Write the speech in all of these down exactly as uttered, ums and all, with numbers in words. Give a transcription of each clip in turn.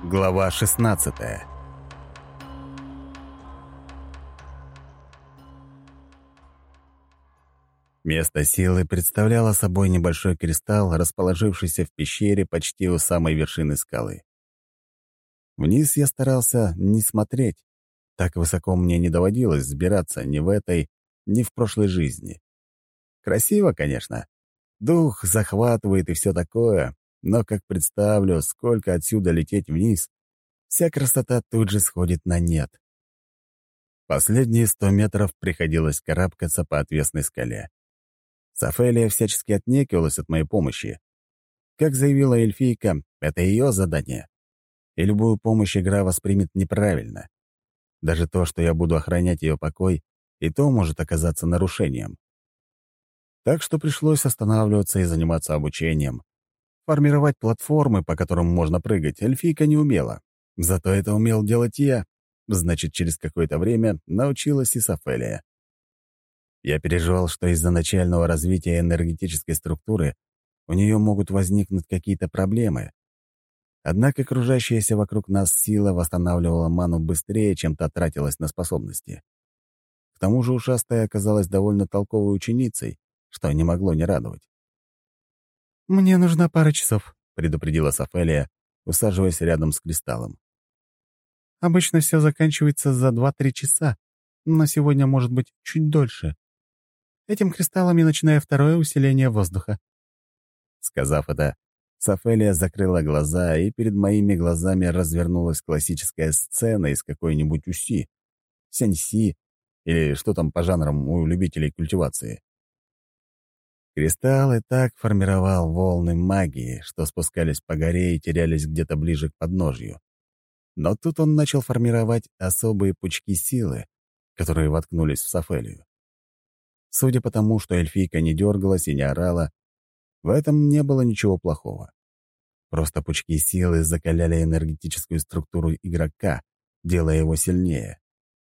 Глава шестнадцатая. Место силы представляло собой небольшой кристалл, расположившийся в пещере почти у самой вершины скалы. Вниз я старался не смотреть. Так высоко мне не доводилось взбираться ни в этой, ни в прошлой жизни. Красиво, конечно. Дух захватывает и все такое, но как представлю, сколько отсюда лететь вниз, вся красота тут же сходит на нет. Последние сто метров приходилось карабкаться по отвесной скале. Софелия всячески отнекивалась от моей помощи. Как заявила эльфийка, это ее задание. И любую помощь игра воспримет неправильно. Даже то, что я буду охранять ее покой, и то может оказаться нарушением. Так что пришлось останавливаться и заниматься обучением. Формировать платформы, по которым можно прыгать, эльфийка не умела. Зато это умел делать я. Значит, через какое-то время научилась и Софелия. Я переживал, что из-за начального развития энергетической структуры у нее могут возникнуть какие-то проблемы. Однако окружающаяся вокруг нас сила восстанавливала ману быстрее, чем та тратилась на способности. К тому же ушастая оказалась довольно толковой ученицей, что не могло не радовать. «Мне нужна пара часов», — предупредила Софелия, усаживаясь рядом с кристаллом. «Обычно все заканчивается за два-три часа, но сегодня может быть чуть дольше. Этим кристаллом я начинаю второе усиление воздуха». Сказав это, Софелия закрыла глаза, и перед моими глазами развернулась классическая сцена из какой-нибудь уси, сяньси или что там по жанрам у любителей культивации. Кристалл и так формировал волны магии, что спускались по горе и терялись где-то ближе к подножью. Но тут он начал формировать особые пучки силы, которые воткнулись в Софелию. Судя по тому, что эльфийка не дергалась и не орала, в этом не было ничего плохого. Просто пучки силы закаляли энергетическую структуру игрока, делая его сильнее.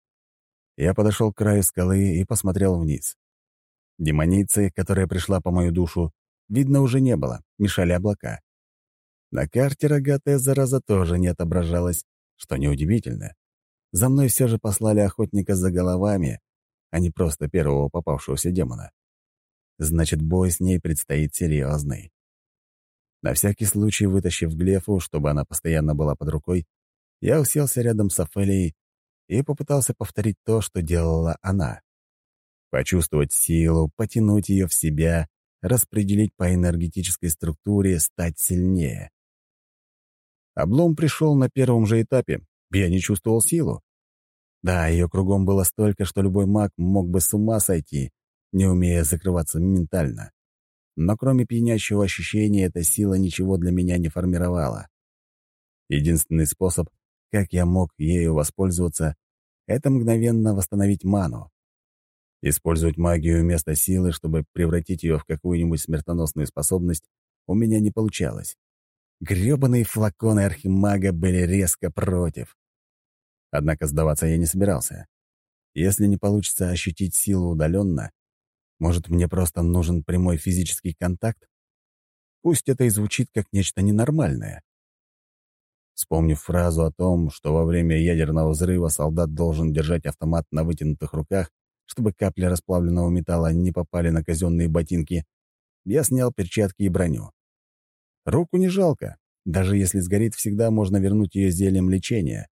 Я подошел к краю скалы и посмотрел вниз. Демоницы, которая пришла по мою душу, видно уже не было, мешали облака. На карте рогатая зараза тоже не отображалась, что неудивительно. За мной все же послали охотника за головами, а не просто первого попавшегося демона. Значит, бой с ней предстоит серьезный. На всякий случай, вытащив Глефу, чтобы она постоянно была под рукой, я уселся рядом с Офелией и попытался повторить то, что делала она. Почувствовать силу, потянуть ее в себя, распределить по энергетической структуре, стать сильнее. Облом пришел на первом же этапе, я не чувствовал силу. Да, ее кругом было столько, что любой маг мог бы с ума сойти, не умея закрываться ментально. Но кроме пьянящего ощущения, эта сила ничего для меня не формировала. Единственный способ, как я мог ею воспользоваться, это мгновенно восстановить ману. Использовать магию вместо силы, чтобы превратить ее в какую-нибудь смертоносную способность, у меня не получалось. Грёбаные флаконы архимага были резко против. Однако сдаваться я не собирался. Если не получится ощутить силу удаленно, может, мне просто нужен прямой физический контакт? Пусть это и звучит как нечто ненормальное. Вспомнив фразу о том, что во время ядерного взрыва солдат должен держать автомат на вытянутых руках, чтобы капли расплавленного металла не попали на казенные ботинки, я снял перчатки и броню. Руку не жалко. Даже если сгорит, всегда можно вернуть ее зельем лечения.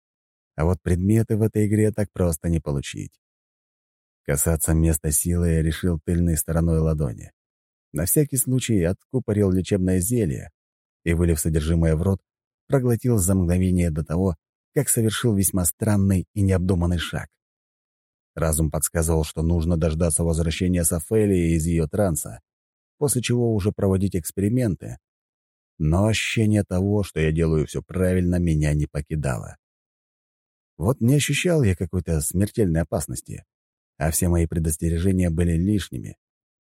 А вот предметы в этой игре так просто не получить. Касаться места силы я решил тыльной стороной ладони. На всякий случай откупорил лечебное зелье и, вылив содержимое в рот, проглотил за мгновение до того, как совершил весьма странный и необдуманный шаг. Разум подсказывал, что нужно дождаться возвращения Софелии из ее транса, после чего уже проводить эксперименты. Но ощущение того, что я делаю все правильно, меня не покидало. Вот не ощущал я какой-то смертельной опасности, а все мои предостережения были лишними.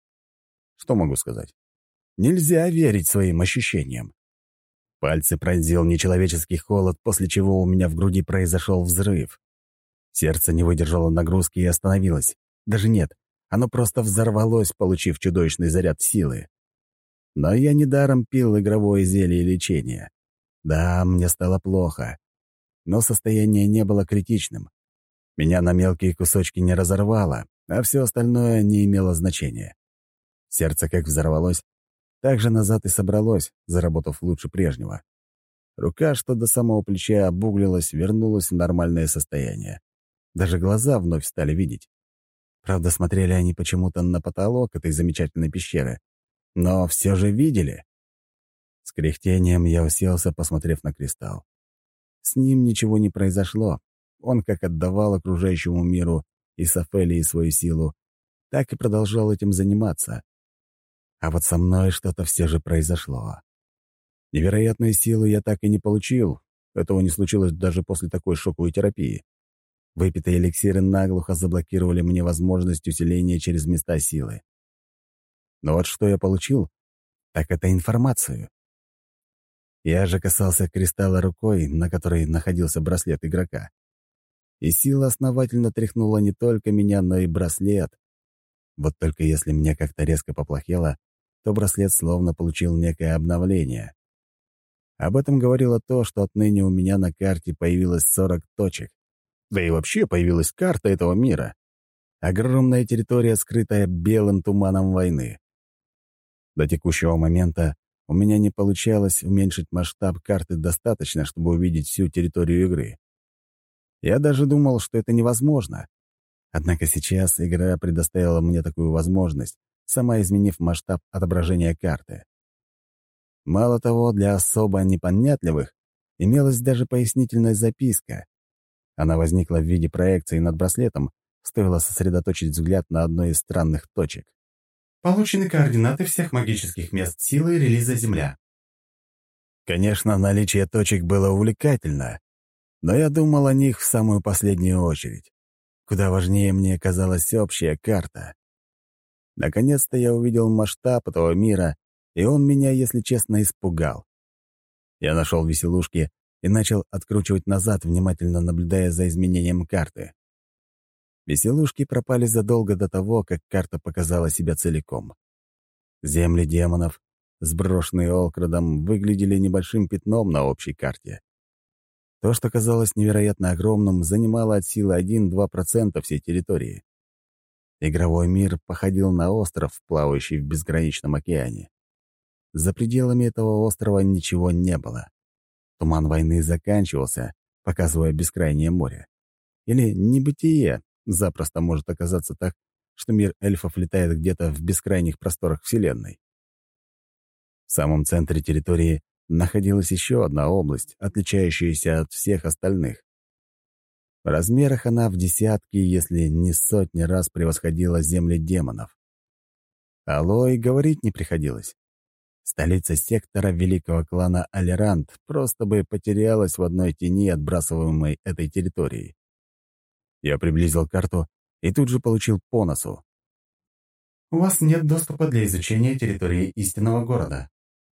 Что могу сказать? Нельзя верить своим ощущениям. Пальцы пронзил нечеловеческий холод, после чего у меня в груди произошел взрыв. Сердце не выдержало нагрузки и остановилось. Даже нет, оно просто взорвалось, получив чудовищный заряд силы. Но я недаром пил игровое зелье лечения. Да, мне стало плохо, но состояние не было критичным. Меня на мелкие кусочки не разорвало, а все остальное не имело значения. Сердце как взорвалось, так же назад и собралось, заработав лучше прежнего. Рука, что до самого плеча обуглилась, вернулась в нормальное состояние. Даже глаза вновь стали видеть. Правда, смотрели они почему-то на потолок этой замечательной пещеры, но все же видели. С кряхтением я уселся, посмотрев на кристалл. С ним ничего не произошло. Он как отдавал окружающему миру и Сафелии свою силу, так и продолжал этим заниматься. А вот со мной что-то все же произошло. Невероятную силу я так и не получил. Этого не случилось даже после такой шоковой терапии. Выпитые эликсиры наглухо заблокировали мне возможность усиления через места силы. Но вот что я получил, так это информацию. Я же касался кристалла рукой, на которой находился браслет игрока. И сила основательно тряхнула не только меня, но и браслет. Вот только если мне как-то резко поплохело, то браслет словно получил некое обновление. Об этом говорило то, что отныне у меня на карте появилось сорок точек. Да и вообще появилась карта этого мира. Огромная территория, скрытая белым туманом войны. До текущего момента у меня не получалось уменьшить масштаб карты достаточно, чтобы увидеть всю территорию игры. Я даже думал, что это невозможно. Однако сейчас игра предоставила мне такую возможность, сама изменив масштаб отображения карты. Мало того, для особо непонятливых имелась даже пояснительная записка. Она возникла в виде проекции над браслетом, стоило сосредоточить взгляд на одной из странных точек. Получены координаты всех магических мест силы релиза Земля. Конечно, наличие точек было увлекательно, но я думал о них в самую последнюю очередь. Куда важнее мне казалась общая карта. Наконец-то я увидел масштаб этого мира, и он меня, если честно, испугал. Я нашел веселушки и начал откручивать назад, внимательно наблюдая за изменением карты. Веселушки пропали задолго до того, как карта показала себя целиком. Земли демонов, сброшенные Олкрадом, выглядели небольшим пятном на общей карте. То, что казалось невероятно огромным, занимало от силы один-два процента всей территории. Игровой мир походил на остров, плавающий в безграничном океане. За пределами этого острова ничего не было. Туман войны заканчивался, показывая бескрайнее море. Или небытие запросто может оказаться так, что мир эльфов летает где-то в бескрайних просторах Вселенной. В самом центре территории находилась еще одна область, отличающаяся от всех остальных. В размерах она в десятки, если не сотни раз превосходила земли демонов. Алой говорить не приходилось. Столица сектора великого клана Алерант просто бы потерялась в одной тени, отбрасываемой этой территорией. Я приблизил карту и тут же получил по носу. У вас нет доступа для изучения территории истинного города.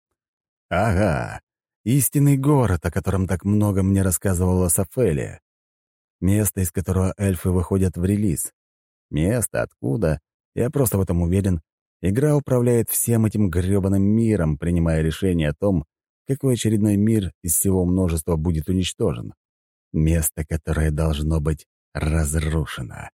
Ага, истинный город, о котором так много мне рассказывала Сафелия. Место, из которого эльфы выходят в релиз. Место, откуда, я просто в этом уверен, игра управляет всем этим грёбаным миром, принимая решение о том, какой очередной мир из всего множества будет уничтожен. Место, которое должно быть разрушено.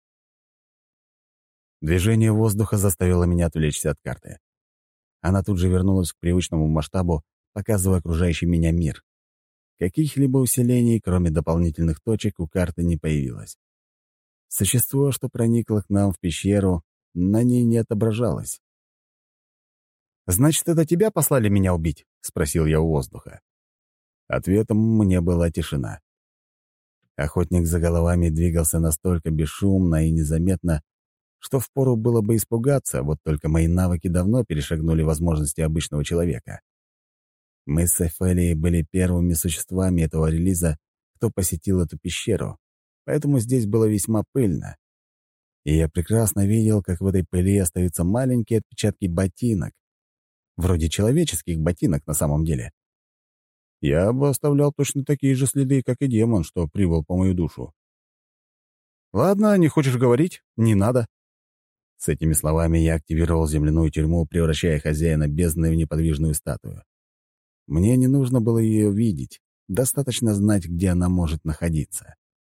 Движение воздуха заставило меня отвлечься от карты. Она тут же вернулась к привычному масштабу, показывая окружающий меня мир. Каких-либо усилений, кроме дополнительных точек, у карты не появилось. Существо, что проникло к нам в пещеру, на ней не отображалось. «Значит, это тебя послали меня убить?» — спросил я у воздуха. Ответом мне была тишина. Охотник за головами двигался настолько бесшумно и незаметно, что впору было бы испугаться, вот только мои навыки давно перешагнули возможности обычного человека. Мы с Эфелией были первыми существами этого релиза, кто посетил эту пещеру, поэтому здесь было весьма пыльно. И я прекрасно видел, как в этой пыли остаются маленькие отпечатки ботинок. Вроде человеческих ботинок на самом деле. Я бы оставлял точно такие же следы, как и демон, что прибыл по мою душу. «Ладно, не хочешь говорить? Не надо». С этими словами я активировал земляную тюрьму, превращая хозяина бездны в неподвижную статую. Мне не нужно было ее видеть, достаточно знать, где она может находиться.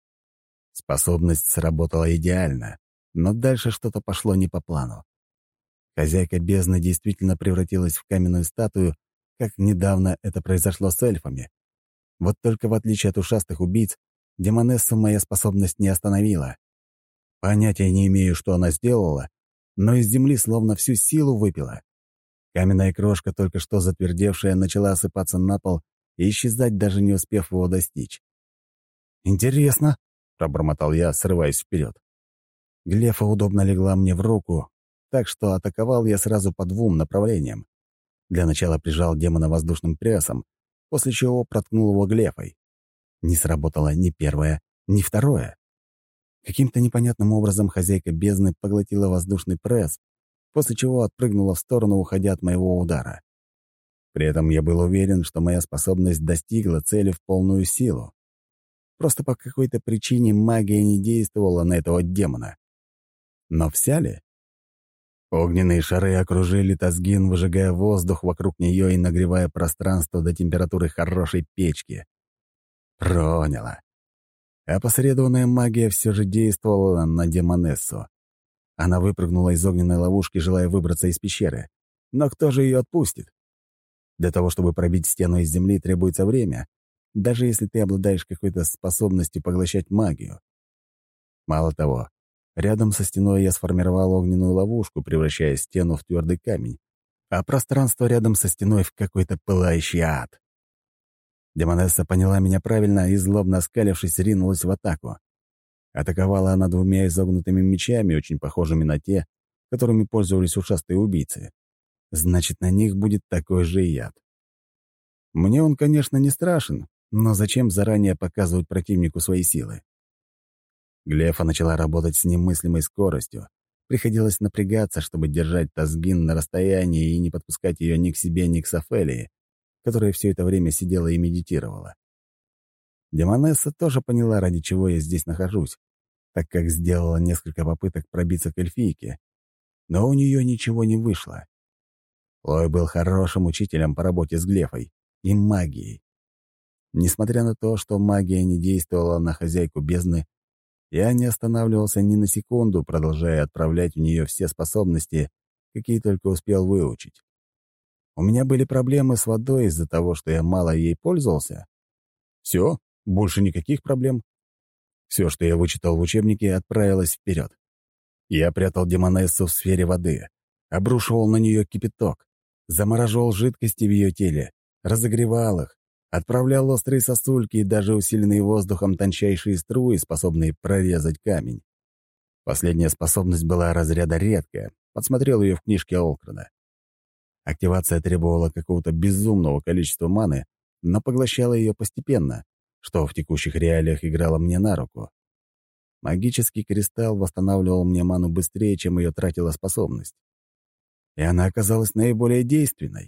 Способность сработала идеально, но дальше что-то пошло не по плану. Хозяйка бездны действительно превратилась в каменную статую, как недавно это произошло с эльфами. Вот только в отличие от ушастых убийц, демонессу моя способность не остановила. Понятия не имею, что она сделала, но из земли словно всю силу выпила. Каменная крошка, только что затвердевшая, начала осыпаться на пол и исчезать, даже не успев его достичь. «Интересно», — пробормотал я, срываясь вперед. Глефа удобно легла мне в руку, так что атаковал я сразу по двум направлениям. Для начала прижал демона воздушным прессом, после чего проткнул его глефой. Не сработало ни первое, ни второе. Каким-то непонятным образом хозяйка бездны поглотила воздушный пресс, после чего отпрыгнула в сторону, уходя от моего удара. При этом я был уверен, что моя способность достигла цели в полную силу. Просто по какой-то причине магия не действовала на этого демона. Но вся ли? Огненные шары окружили Тазгин, выжигая воздух вокруг нее и нагревая пространство до температуры хорошей печки. Проняло. Опосредованная магия все же действовала на демонессу. Она выпрыгнула из огненной ловушки, желая выбраться из пещеры. Но кто же ее отпустит? Для того, чтобы пробить стену из земли, требуется время, даже если ты обладаешь какой-то способностью поглощать магию. Мало того, рядом со стеной я сформировал огненную ловушку, превращая стену в твердый камень, а пространство рядом со стеной в какой-то пылающий ад. Демонесса поняла меня правильно и, злобно оскалившись, ринулась в атаку. Атаковала она двумя изогнутыми мечами, очень похожими на те, которыми пользовались ушастые убийцы. Значит, на них будет такой же яд. Мне он, конечно, не страшен, но зачем заранее показывать противнику свои силы? Глефа начала работать с немыслимой скоростью. Приходилось напрягаться, чтобы держать Тазгин на расстоянии и не подпускать ее ни к себе, ни к Сафелии, которая все это время сидела и медитировала. Демонесса тоже поняла, ради чего я здесь нахожусь, так как сделала несколько попыток пробиться к эльфийке, но у нее ничего не вышло. Лой был хорошим учителем по работе с Глефой и магией. Несмотря на то, что магия не действовала на хозяйку бездны, я не останавливался ни на секунду, продолжая отправлять в нее все способности, какие только успел выучить. У меня были проблемы с водой из-за того, что я мало ей пользовался. Все, больше никаких проблем. Все, что я вычитал в учебнике, отправилось вперед. Я прятал демонессу в сфере воды, обрушивал на нее кипяток, замораживал жидкости в ее теле, разогревал их, отправлял острые сосульки и даже усиленные воздухом тончайшие струи, способные прорезать камень. Последняя способность была разряда редкая, подсмотрел ее в книжке Олкрада. Активация требовала какого-то безумного количества маны, но поглощала ее постепенно, что в текущих реалиях играло мне на руку. Магический кристалл восстанавливал мне ману быстрее, чем ее тратила способность. И она оказалась наиболее действенной.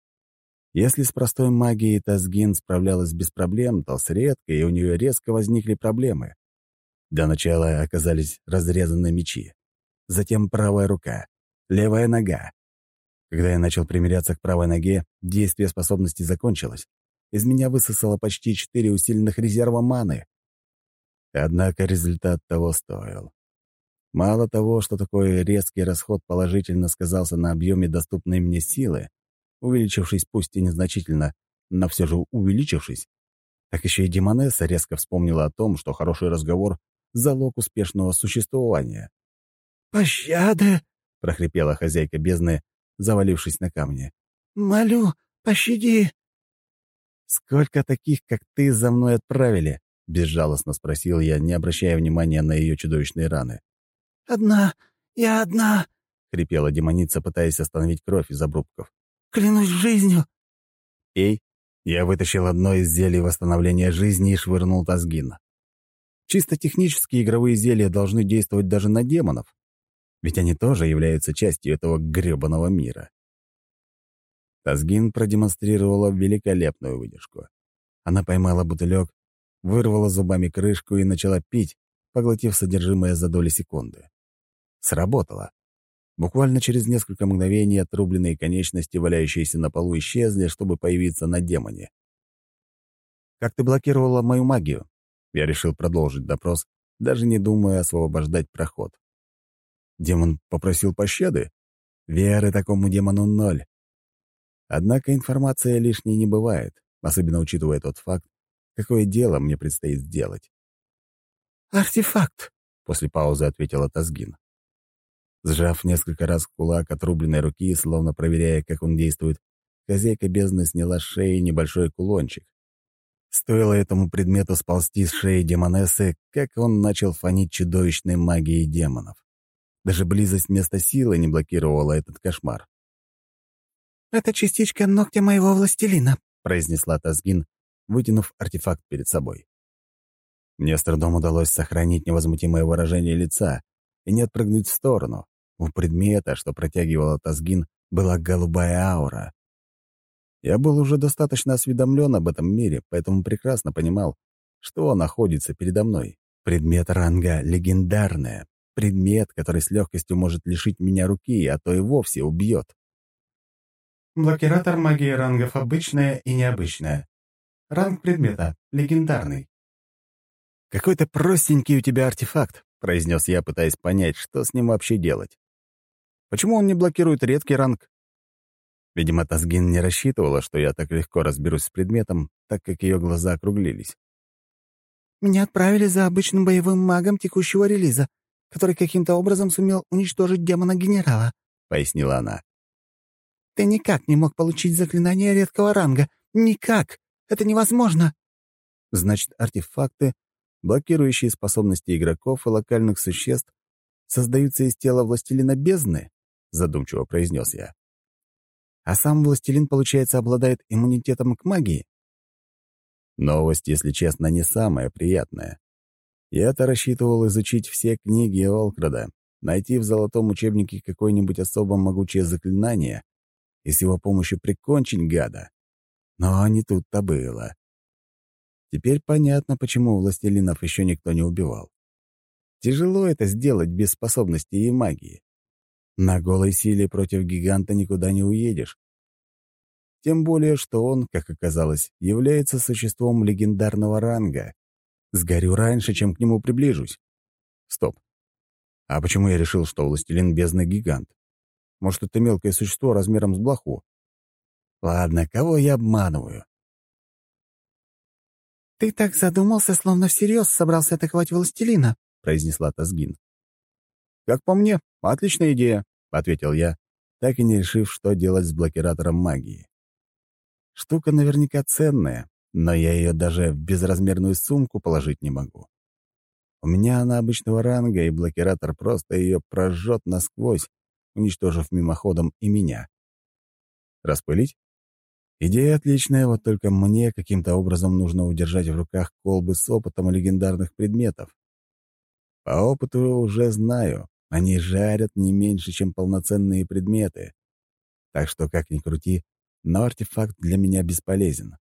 Если с простой магией Тазгин справлялась без проблем, то с редкой у нее резко возникли проблемы. Для начала оказались разрезаны мечи, затем правая рука, левая нога. Когда я начал примиряться к правой ноге, действие способности закончилось. Из меня высосало почти четыре усиленных резерва маны. Однако результат того стоил. Мало того, что такой резкий расход положительно сказался на объеме доступной мне силы, увеличившись пусть и незначительно, но все же увеличившись, так еще и демонесса резко вспомнила о том, что хороший разговор — залог успешного существования. «Пощады!» — прохрипела хозяйка бездны, завалившись на камни. «Молю, пощади!» «Сколько таких, как ты, за мной отправили?» — безжалостно спросил я, не обращая внимания на ее чудовищные раны. «Одна, я одна!» — хрипела демоница, пытаясь остановить кровь из обрубков. «Клянусь жизнью!» «Эй!» — я вытащил одно из зелий восстановления жизни и швырнул Тазгин. Чисто технически игровые зелья должны действовать даже на демонов, ведь они тоже являются частью этого грёбаного мира. Тазгин продемонстрировала великолепную выдержку. Она поймала бутылек, вырвала зубами крышку и начала пить, поглотив содержимое за доли секунды. Сработало. Буквально через несколько мгновений отрубленные конечности, валяющиеся на полу, исчезли, чтобы появиться на демоне. «Как ты блокировала мою магию?» Я решил продолжить допрос, даже не думая освобождать проход. Демон попросил пощады? Веры такому демону ноль. Однако информация лишней не бывает, особенно учитывая тот факт, какое дело мне предстоит сделать. «Артефакт!» — после паузы ответила Тазгин. Сжав несколько раз кулак отрубленной руки, словно проверяя, как он действует, хозяйка бездны сняла с шеи небольшой кулончик. Стоило этому предмету сползти с шеи демонессы, как он начал фонить чудовищной магией демонов. Даже близость места силы не блокировала этот кошмар. «Это частичка ногтя моего властелина», — произнесла Тазгин, вытянув артефакт перед собой. Мне с трудом удалось сохранить невозмутимое выражение лица и не отпрыгнуть в сторону. У предмета, что протягивала Тазгин, была голубая аура. Я был уже достаточно осведомлен об этом мире, поэтому прекрасно понимал, что находится передо мной. Предмет ранга легендарная. Предмет, который с легкостью может лишить меня руки, а то и вовсе убьет. Блокиратор магии рангов обычная и необычная. Ранг предмета легендарный. «Какой-то простенький у тебя артефакт», — произнес я, пытаясь понять, что с ним вообще делать. «Почему он не блокирует редкий ранг?» Видимо, Тазгин не рассчитывала, что я так легко разберусь с предметом, так как ее глаза округлились. «Меня отправили за обычным боевым магом текущего релиза, который каким-то образом сумел уничтожить демона-генерала», — пояснила она. «Ты никак не мог получить заклинание редкого ранга. Никак! Это невозможно!» «Значит, артефакты, блокирующие способности игроков и локальных существ, создаются из тела властелина бездны?» — задумчиво произнес я. «А сам властелин, получается, обладает иммунитетом к магии?» Новость, если честно, не самая приятная. Я-то рассчитывал изучить все книги Олкрада, найти в золотом учебнике какое-нибудь особо могучее заклинание и с его помощью прикончить гада. Но не тут-то было. Теперь понятно, почему властелинов еще никто не убивал. Тяжело это сделать без способностей и магии. На голой силе против гиганта никуда не уедешь. Тем более, что он, как оказалось, является существом легендарного ранга. Сгорю раньше, чем к нему приближусь. Стоп. А почему я решил, что властелин бездны гигант? Может, это мелкое существо размером с блоху? Ладно, кого я обманываю? «Ты так задумался, словно всерьез собрался атаковать властелина», — произнесла Тазгин. «Как по мне, отличная идея», — ответил я, так и не решив, что делать с блокиратором магии. Штука наверняка ценная, но я ее даже в безразмерную сумку положить не могу. У меня она обычного ранга, и блокиратор просто ее прожжет насквозь, уничтожив мимоходом и меня. Распылить? Идея отличная, вот только мне каким-то образом нужно удержать в руках колбы с опытом легендарных предметов. По опыту уже знаю, они жарят не меньше, чем полноценные предметы. Так что, как ни крути, но артефакт для меня бесполезен.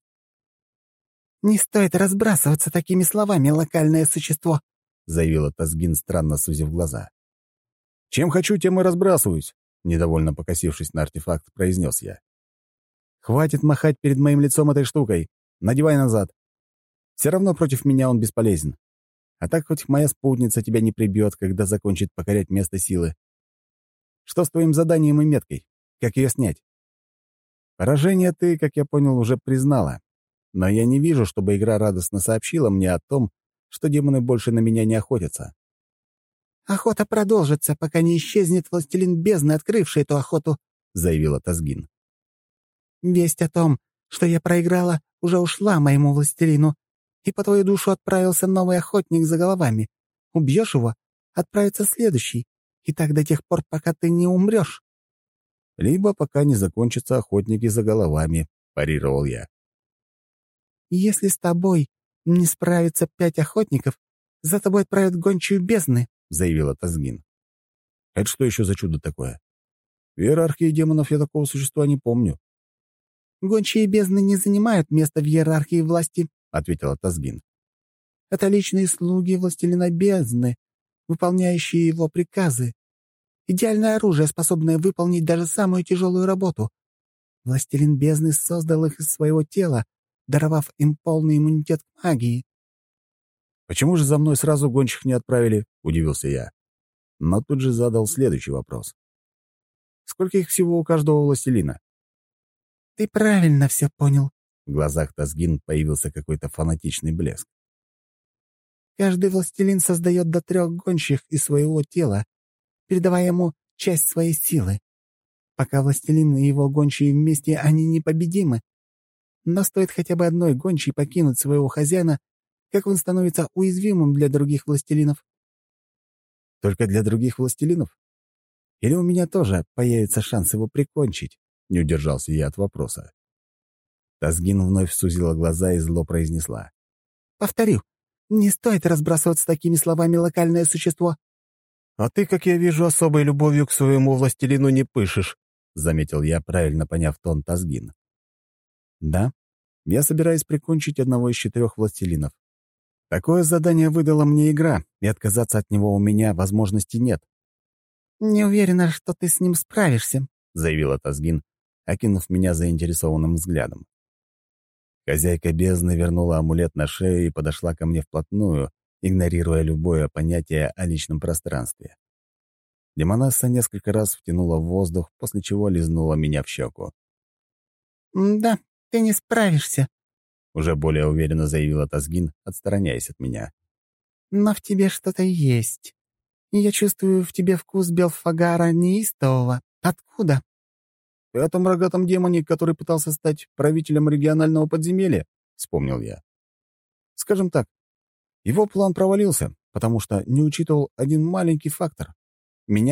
«Не стоит разбрасываться такими словами, локальное существо», — заявила Тазгин, странно сузив глаза. «Чем хочу, тем и разбрасываюсь», — недовольно покосившись на артефакт, произнес я. «Хватит махать перед моим лицом этой штукой. Надевай назад. Все равно против меня он бесполезен. А так хоть моя спутница тебя не прибьет, когда закончит покорять место силы. Что с твоим заданием и меткой? Как ее снять? Поражение ты, как я понял, уже признала. Но я не вижу, чтобы игра радостно сообщила мне о том, что демоны больше на меня не охотятся». «Охота продолжится, пока не исчезнет властелин бездны, открывший эту охоту», — заявила Тазгин. «Весть о том, что я проиграла, уже ушла моему властелину, и по твою душу отправился новый охотник за головами. Убьешь его, отправится следующий, и так до тех пор, пока ты не умрешь». «Либо пока не закончатся охотники за головами», — парировал я. «Если с тобой не справится пять охотников, за тобой отправят гончую бездны», — заявила Тазгин. «Это что еще за чудо такое? В иерархии демонов я такого существа не помню». «Гончие бездны не занимают места в иерархии власти», — ответила Тазгин. «Это личные слуги властелина бездны, выполняющие его приказы. Идеальное оружие, способное выполнить даже самую тяжелую работу. Властелин бездны создал их из своего тела, даровав им полный иммунитет к магии. «Почему же за мной сразу гончих не отправили?» — удивился я. Но тут же задал следующий вопрос. «Сколько их всего у каждого властелина?» «Ты правильно все понял». В глазах Тазгин появился какой-то фанатичный блеск. «Каждый властелин создает до трех гонщих из своего тела, передавая ему часть своей силы. Пока властелин и его гончие вместе, они непобедимы. Но стоит хотя бы одной гончей покинуть своего хозяина, как он становится уязвимым для других властелинов». «Только для других властелинов? Или у меня тоже появится шанс его прикончить?» — не удержался я от вопроса. Тазгин вновь сузила глаза и зло произнесла. «Повторю, не стоит разбрасываться такими словами, локальное существо». «А ты, как я вижу, особой любовью к своему властелину не пышешь», — заметил я, правильно поняв тон Тазгин. «Да, я собираюсь прикончить одного из четырех властелинов. Такое задание выдала мне игра, и отказаться от него у меня возможности нет». «Не уверена, что ты с ним справишься», — заявила Тазгин, окинув меня заинтересованным взглядом. Хозяйка бездны вернула амулет на шею и подошла ко мне вплотную, игнорируя любое понятие о личном пространстве. Демонесса несколько раз втянула в воздух, после чего лизнула меня в щеку. «Да, ты не справишься», — уже более уверенно заявила Тазгин, отстраняясь от меня. «но в тебе что-то есть. Я чувствую в тебе вкус Белфагара неистового. Откуда?» «В этом рогатом демоне, который пытался стать правителем регионального подземелья», — вспомнил я. «Скажем так, его план провалился, потому что не учитывал один маленький фактор — меня».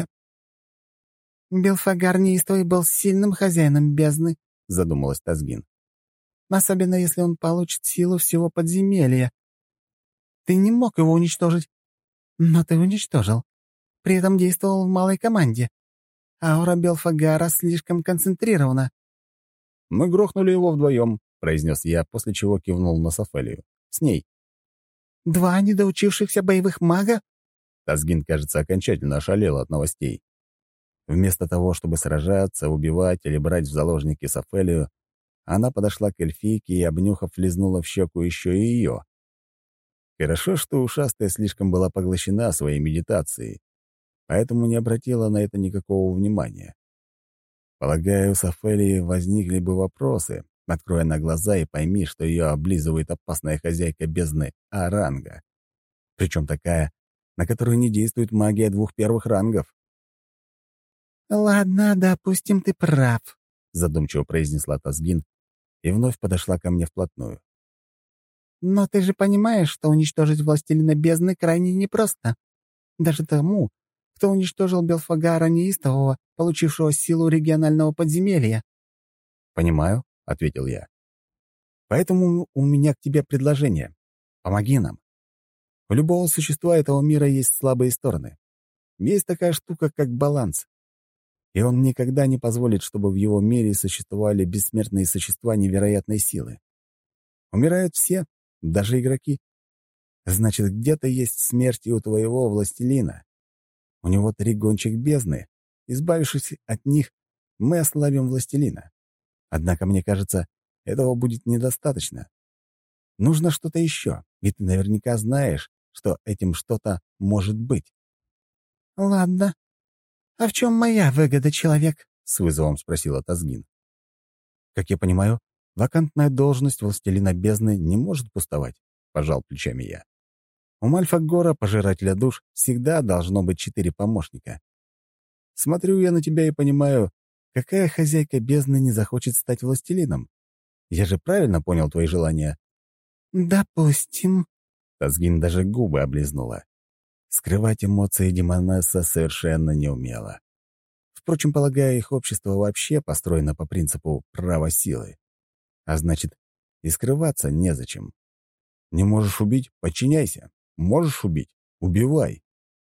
«Белфагар неистовый был сильным хозяином бездны», — задумалась Тазгин. «Особенно если он получит силу всего подземелья. Ты не мог его уничтожить, но ты уничтожил. При этом действовал в малой команде. Аура Белфагара слишком концентрирована». «Мы грохнули его вдвоем», — произнес я, после чего кивнул на Сафелию. «С ней». «Два недоучившихся боевых мага?» Тазгин, кажется, окончательно ошалел от новостей. Вместо того, чтобы сражаться, убивать или брать в заложники Сафелию, она подошла к эльфийке и, обнюхав, лизнула в щеку еще и ее. Хорошо, что ушастая слишком была поглощена своей медитацией, поэтому не обратила на это никакого внимания. Полагаю, у Сафелии возникли бы вопросы, откроя на глаза и пойми, что ее облизывает опасная хозяйка бездны А-ранга. Причем такая, на которую не действует магия двух первых рангов. «Ладно, допустим, ты прав», — задумчиво произнесла Тазгин и вновь подошла ко мне вплотную. «Но ты же понимаешь, что уничтожить властелина бездны крайне непросто. Даже тому, кто уничтожил Белфагара неистового, получившего силу регионального подземелья». «Понимаю», — ответил я. «Поэтому у меня к тебе предложение. Помоги нам. У любого существа этого мира есть слабые стороны. Есть такая штука, как баланс. И он никогда не позволит, чтобы в его мире существовали бессмертные существа невероятной силы. Умирают все, даже игроки. Значит, где-то есть смерть и у твоего властелина. У него три гончих бездны. Избавившись от них, мы ослабим властелина. Однако, мне кажется, этого будет недостаточно. Нужно что-то еще, ведь ты наверняка знаешь, что этим что-то может быть». «Ладно. А в чем моя выгода, человек?» — с вызовом спросила Тазгин. «Как я понимаю, вакантная должность властелина бездны не может пустовать», — пожал плечами я. «У Мальфагора, пожирателя душ, всегда должно быть четыре помощника. Смотрю я на тебя и понимаю, какая хозяйка бездны не захочет стать властелином? Я же правильно понял твои желания?» «Допустим». Тазгин даже губы облизнула. Скрывать эмоции демонесса совершенно не умела. Впрочем, полагаю, их общество вообще построено по принципу права силы. А значит, и скрываться незачем. Не можешь убить — подчиняйся. Можешь убить — убивай.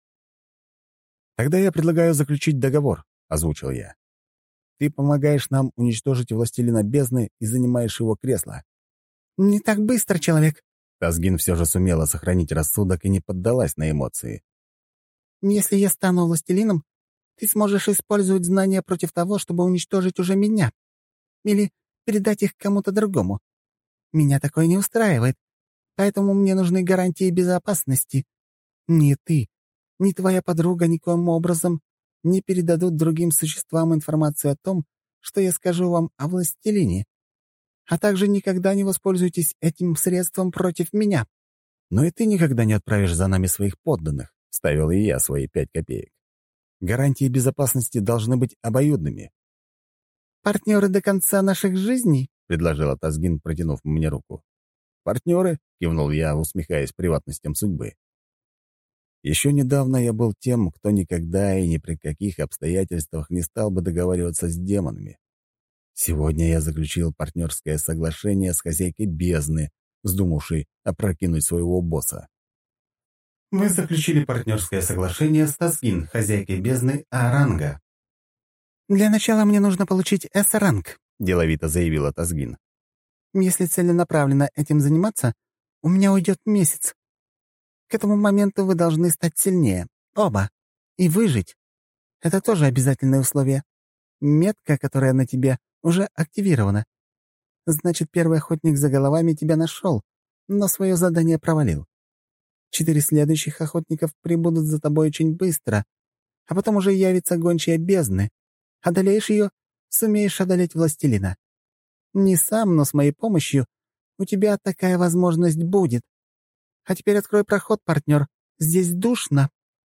«Тогда я предлагаю заключить договор», — озвучил я. «Ты помогаешь нам уничтожить властелина бездны и занимаешь его кресло». «Не так быстро, человек». Тазгин все же сумела сохранить рассудок и не поддалась на эмоции. «Если я стану властелином, ты сможешь использовать знания против того, чтобы уничтожить уже меня. Или передать их кому-то другому. Меня такое не устраивает, поэтому мне нужны гарантии безопасности. Ни ты, ни твоя подруга никоим образом не передадут другим существам информацию о том, что я скажу вам о властелине, а также никогда не воспользуйтесь этим средством против меня». «Но и ты никогда не отправишь за нами своих подданных», — ставил и я свои пять копеек. «Гарантии безопасности должны быть обоюдными». «Партнеры до конца наших жизней?» — предложила Тазгин, протянув мне руку. «Партнеры?» — кивнул я, усмехаясь приватностям судьбы. Еще недавно я был тем, кто никогда и ни при каких обстоятельствах не стал бы договариваться с демонами. Сегодня я заключил партнерское соглашение с хозяйкой бездны, вздумавшей опрокинуть своего босса. Вы заключили партнерское соглашение с Тазгин, хозяйкой бездны Аранга. «Для начала мне нужно получить эс-ранг», — деловито заявила Тазгин. «Если целенаправленно этим заниматься, у меня уйдет месяц. К этому моменту вы должны стать сильнее. Оба. И выжить. Это тоже обязательное условие. Метка, которая на тебе, уже активирована. Значит, первый охотник за головами тебя нашел, но свое задание провалил. Четыре следующих охотников прибудут за тобой очень быстро, а потом уже явится гончая бездны. Одолеешь ее — сумеешь одолеть властелина. Не сам, но с моей помощью у тебя такая возможность будет. А теперь открой проход, партнер. Здесь душно».